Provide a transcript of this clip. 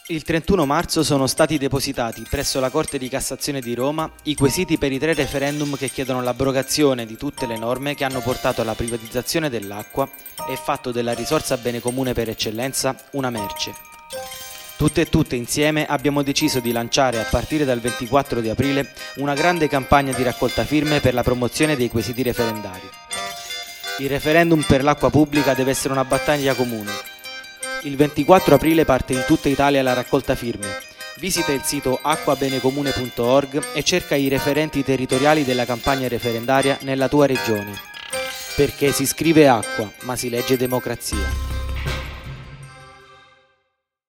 Il 31 marzo sono stati depositati presso la Corte di Cassazione di Roma i quesiti per i 3 referendum che chiedono l'abrogazione di tutte le norme che hanno portato alla privatizzazione dell'acqua e fatto della risorsa bene comune per eccellenza una merce. Tutte insieme abbiamo deciso di lanciare a partire dal 24 di aprile una grande campagna di raccolta firme per la promozione dei quesiti referendari. Il referendum per l'acqua pubblica deve essere una battaglia comune. Il 24 aprile parte in tutta Italia la raccolta firme. Visita il sito acquabenecomune.org e cerca i referenti territoriali della campagna referendaria nella tua regione. Perché si scrive acqua, ma si legge democrazia.